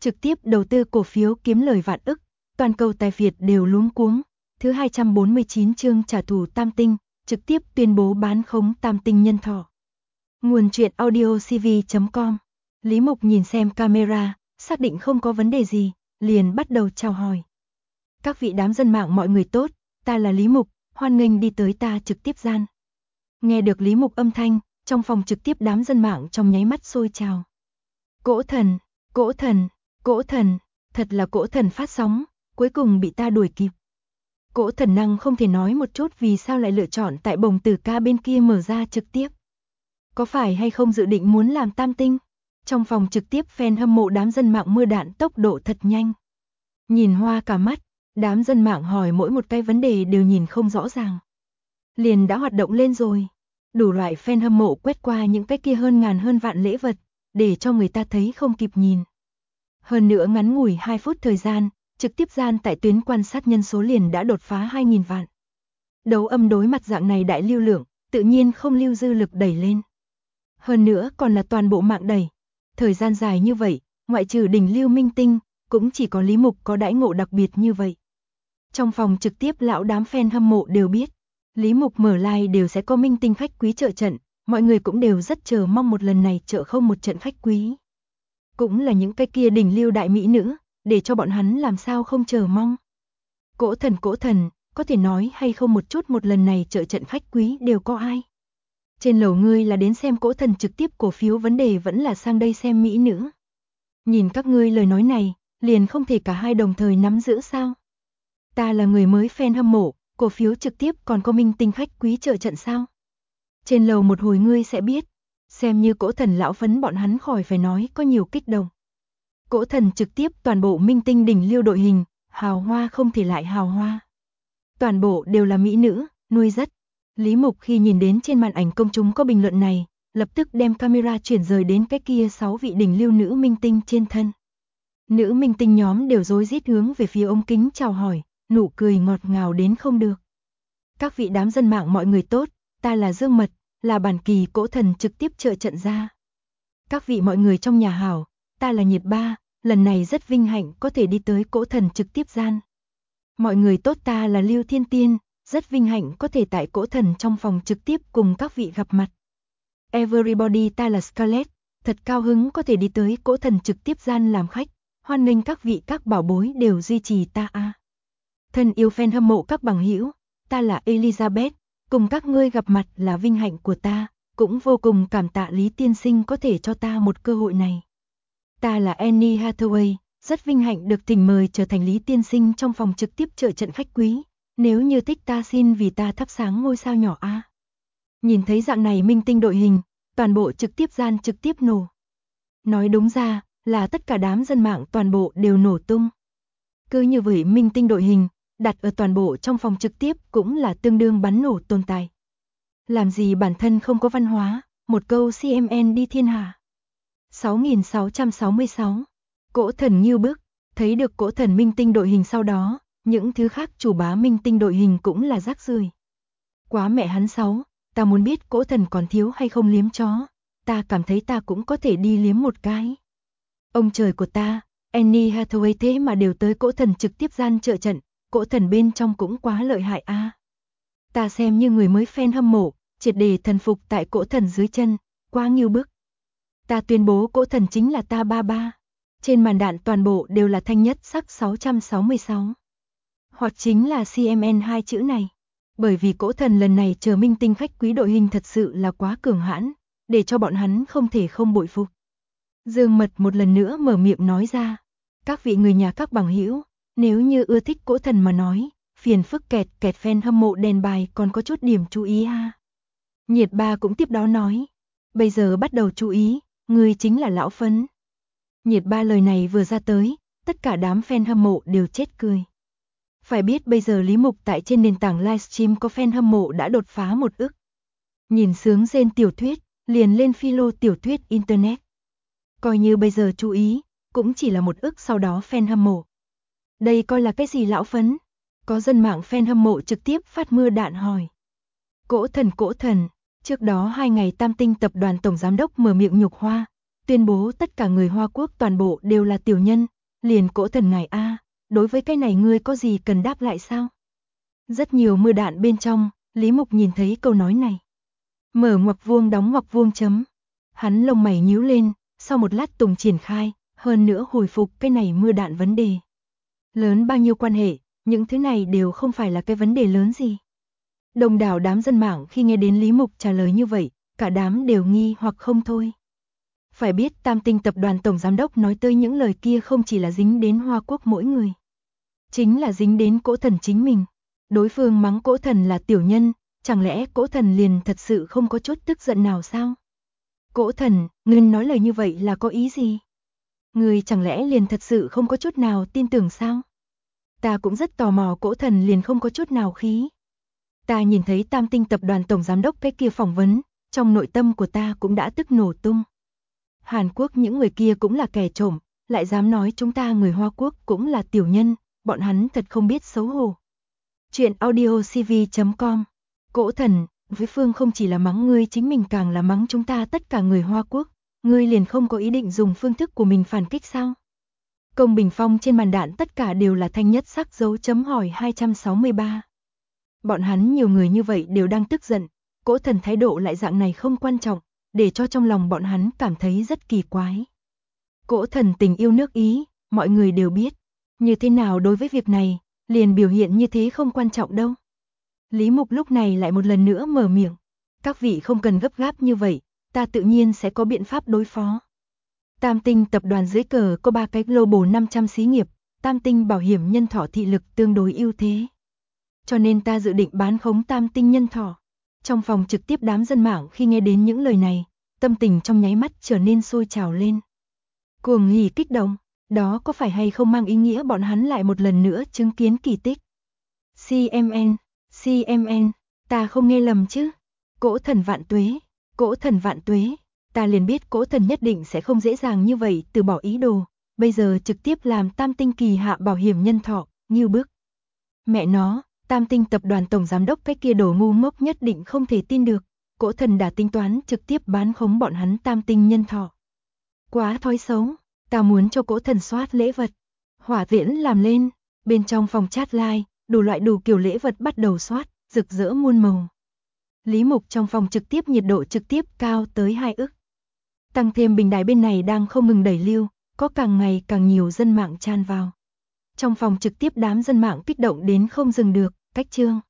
trực tiếp đầu tư cổ phiếu kiếm lời vạn ức, toàn cầu tài Việt đều luống cuống. Thứ 249 chương trả thù Tam Tinh, trực tiếp tuyên bố bán khống Tam Tinh nhân thọ. Nguồn truyện audio cv.com. Lý Mục nhìn xem camera, xác định không có vấn đề gì, liền bắt đầu chào hỏi. Các vị đám dân mạng mọi người tốt, ta là Lý Mục, hoan nghênh đi tới ta trực tiếp gian. Nghe được Lý Mục âm thanh, trong phòng trực tiếp đám dân mạng trong nháy mắt sôi trào. Cỗ thần, cỗ thần, cỗ thần, thật là cỗ thần phát sóng, cuối cùng bị ta đuổi kịp. Cỗ thần năng không thể nói một chút vì sao lại lựa chọn tại Bồng Tử Ca bên kia mở ra trực tiếp. Có phải hay không dự định muốn làm Tam Tinh? Trong phòng trực tiếp fan hâm mộ đám dân mạng mưa đạn tốc độ thật nhanh. Nhìn hoa cả mắt, đám dân mạng hỏi mỗi một cái vấn đề đều nhìn không rõ ràng. Liền đã hoạt động lên rồi. Đủ loại fan hâm mộ quét qua những cái kia hơn ngàn hơn vạn lễ vật, để cho người ta thấy không kịp nhìn. Hơn nữa ngắn ngủi 2 phút thời gian, trực tiếp gian tại tuyến quan sát nhân số liền đã đột phá 2.000 vạn. Đấu âm đối mặt dạng này đại lưu lượng, tự nhiên không lưu dư lực đẩy lên. Hơn nữa còn là toàn bộ mạng đẩy. Thời gian dài như vậy, ngoại trừ đỉnh lưu minh tinh, cũng chỉ có Lý Mục có đãi ngộ đặc biệt như vậy. Trong phòng trực tiếp lão đám fan hâm mộ đều biết, Lý Mục mở live đều sẽ có minh tinh khách quý trợ trận, mọi người cũng đều rất chờ mong một lần này trợ không một trận khách quý. Cũng là những cái kia đỉnh lưu đại mỹ nữ, để cho bọn hắn làm sao không chờ mong. Cỗ thần, có thể nói hay không một chút một lần này trợ trận khách quý đều có ai? Trên lầu ngươi là đến xem cỗ thần trực tiếp cổ phiếu vấn đề vẫn là sang đây xem mỹ nữ? Nhìn các ngươi lời nói này, liền không thể cả hai đồng thời nắm giữ sao? Ta là người mới fan hâm mộ, cổ phiếu trực tiếp còn có minh tinh khách quý trợ trận sao? Trên lầu một hồi ngươi sẽ biết, xem như cỗ thần lão phấn bọn hắn khỏi phải nói có nhiều kích động. Cỗ thần trực tiếp toàn bộ minh tinh đỉnh lưu đội hình, hào hoa không thể lại hào hoa. Toàn bộ đều là mỹ nữ, nuôi rất. Lý Mục khi nhìn đến trên màn ảnh công chúng có bình luận này, lập tức đem camera chuyển rời đến cái kia 6 vị đỉnh lưu nữ minh tinh trên thân. Nữ minh tinh nhóm đều rối rít hướng về phía ống kính chào hỏi, nụ cười ngọt ngào đến không được. Các vị đám dân mạng mọi người tốt, ta là Dương Mật, là bản kỳ cỗ thần trực tiếp trợ trận ra. Các vị mọi người trong nhà hảo, ta là Nhiệt Ba, lần này rất vinh hạnh có thể đi tới cỗ thần trực tiếp gian. Mọi người tốt, ta là Lưu Thiên Tiên, rất vinh hạnh có thể tại cỗ thần trong phòng trực tiếp cùng các vị gặp mặt. Everybody, ta là Scarlett, thật cao hứng có thể đi tới cỗ thần trực tiếp gian làm khách, hoan nghênh các vị các bảo bối đều duy trì ta a. Thân yêu fan hâm mộ các bằng hữu, ta là Elizabeth, cùng các ngươi gặp mặt là vinh hạnh của ta, cũng vô cùng cảm tạ Lý tiên sinh có thể cho ta một cơ hội này. Ta là Annie Hathaway, rất vinh hạnh được thỉnh mời trở thành Lý tiên sinh trong phòng trực tiếp trợ trận khách quý, nếu như thích ta xin vì ta thắp sáng ngôi sao nhỏ a. Nhìn thấy dạng này minh tinh đội hình, toàn bộ trực tiếp gian trực tiếp nổ. Nói đúng ra, là tất cả đám dân mạng toàn bộ đều nổ tung. Cứ như vậy minh tinh đội hình, đặt ở toàn bộ trong phòng trực tiếp cũng là tương đương bắn nổ tồn tại. Làm gì bản thân không có văn hóa, một câu CMN đi thiên hạ. 6666. Cỗ thần nghiêu bức, thấy được cỗ thần minh tinh đội hình sau đó, những thứ khác chủ bá minh tinh đội hình cũng là rác rưởi. Quá mẹ hắn sáu, ta muốn biết cỗ thần còn thiếu hay không liếm chó, ta cảm thấy ta cũng có thể đi liếm một cái. Ông trời của ta, Annie Hathaway thế mà đều tới cỗ thần trực tiếp gian trợ trận, cỗ thần bên trong cũng quá lợi hại a. Ta xem như người mới fan hâm mộ, triệt để thần phục tại cỗ thần dưới chân, quá nghiêu bức. Ta tuyên bố cỗ thần chính là ta ba ba. Trên màn đạn toàn bộ đều là thanh nhất sắc 666. Hoặc chính là CMN hai chữ này. Bởi vì cỗ thần lần này chờ minh tinh khách quý đội hình thật sự là quá cường hãn, để cho bọn hắn không thể không bội phục. Dương Mật một lần nữa mở miệng nói ra, các vị người nhà các bằng hữu, nếu như ưa thích cỗ thần mà nói, phiền phức kẹt fan hâm mộ đèn bài còn có chút điểm chú ý ha. Nhiệt Ba cũng tiếp đó nói, bây giờ bắt đầu chú ý, người chính là lão phấn. Nhiệt Ba lời này vừa ra tới, tất cả đám fan hâm mộ đều chết cười. Phải biết bây giờ Lý Mục tại trên nền tảng livestream có fan hâm mộ đã đột phá 1 ức. Nhìn sướng rên tiểu thuyết, liền lên philo tiểu thuyết internet. Coi như bây giờ chú ý, cũng chỉ là 1 ức sau đó fan hâm mộ. Đây coi là cái gì lão phấn? Có dân mạng fan hâm mộ trực tiếp phát mưa đạn hỏi. Cỗ thần, trước đó 2 ngày Tam Tinh tập đoàn tổng giám đốc mở miệng nhục Hoa, tuyên bố tất cả người Hoa Quốc toàn bộ đều là tiểu nhân, liền Cỗ Thần ngài a, đối với cái này ngươi có gì cần đáp lại sao? Rất nhiều mưa đạn bên trong, Lý Mục nhìn thấy câu nói này. Mở ngoặc vuông đóng ngoặc vuông chấm. Hắn lông mày nhíu lên, sau một lát tùng triển khai, hơn nữa hồi phục cái này mưa đạn vấn đề. Lớn bao nhiêu quan hệ, những thứ này đều không phải là cái vấn đề lớn gì. Đông đảo đám dân mạng khi nghe đến Lý Mục trả lời như vậy, cả đám đều nghi hoặc không thôi. Phải biết Tam Tinh tập đoàn tổng giám đốc nói tới những lời kia không chỉ là dính đến Hoa Quốc mỗi người. Chính là dính đến Cỗ Thần chính mình. Đối phương mắng Cỗ Thần là tiểu nhân, chẳng lẽ Cỗ Thần liền thật sự không có chút tức giận nào sao? Cỗ Thần, ngươi nói lời như vậy là có ý gì? Ngươi chẳng lẽ liền thật sự không có chút nào tin tưởng sao? Ta cũng rất tò mò Cỗ Thần liền không có chút nào khí. Ta nhìn thấy Tam Tinh tập đoàn tổng giám đốc cái kia phỏng vấn, trong nội tâm của ta cũng đã tức nổ tung. Hàn Quốc những người kia cũng là kẻ trộm, lại dám nói chúng ta người Hoa Quốc cũng là tiểu nhân, bọn hắn thật không biết xấu hổ. Chuyện audiocv.com. Cỗ Thần, với Phương không chỉ là mắng ngươi chính mình càng là mắng chúng ta tất cả người Hoa Quốc, ngươi liền không có ý định dùng phương thức của mình phản kích sao? Công bình phong trên màn đạn tất cả đều là thanh nhất sắc dấu chấm hỏi 263. Bọn hắn nhiều người như vậy đều đang tức giận, Cỗ Thần thái độ lại dạng này không quan trọng, để cho trong lòng bọn hắn cảm thấy rất kỳ quái. Cỗ Thần tình yêu nước Ý, mọi người đều biết, như thế nào đối với việc này, liền biểu hiện như thế không quan trọng đâu. Lý Mục lúc này lại một lần nữa mở miệng, các vị không cần gấp gáp như vậy, ta tự nhiên sẽ có biện pháp đối phó. Tam Tinh tập đoàn dưới cờ có 3 cái Global 500 xí nghiệp, Tam Tinh bảo hiểm nhân thọ thị lực tương đối ưu thế. Cho nên ta dự định bán khống Tam Tinh nhân thọ. Trong phòng trực tiếp đám dân mạng khi nghe đến những lời này, tâm tình trong nháy mắt trở nên sôi trào lên. Cuồng hỉ kích động, đó có phải hay không mang ý nghĩa bọn hắn lại một lần nữa chứng kiến kỳ tích. CMN, ta không nghe lầm chứ? Cỗ Thần vạn tuế, Cỗ Thần vạn tuế, ta liền biết Cỗ Thần nhất định sẽ không dễ dàng như vậy từ bỏ ý đồ, bây giờ trực tiếp làm Tam Tinh kỳ hạ bảo hiểm nhân thọ, như bức. Mẹ nó, Tam Tinh tập đoàn tổng giám đốc cái kia đồ ngu ngốc nhất định không thể tin được, Cỗ Thần đã tính toán trực tiếp bán khống bọn hắn Tam Tinh nhân thọ. Quá thói xấu, ta muốn cho Cỗ Thần soát lễ vật. Hỏa tiễn làm lên, bên trong phòng chat live, đủ loại đủ kiểu lễ vật bắt đầu soát, rực rỡ muôn màu. Lý Mục trong phòng trực tiếp nhiệt độ trực tiếp cao tới 2 ức. Tăng thêm bình đài bên này đang không ngừng đẩy lưu, có càng ngày càng nhiều dân mạng tràn vào. Trong phòng trực tiếp đám dân mạng kích động đến không dừng được, cách chương.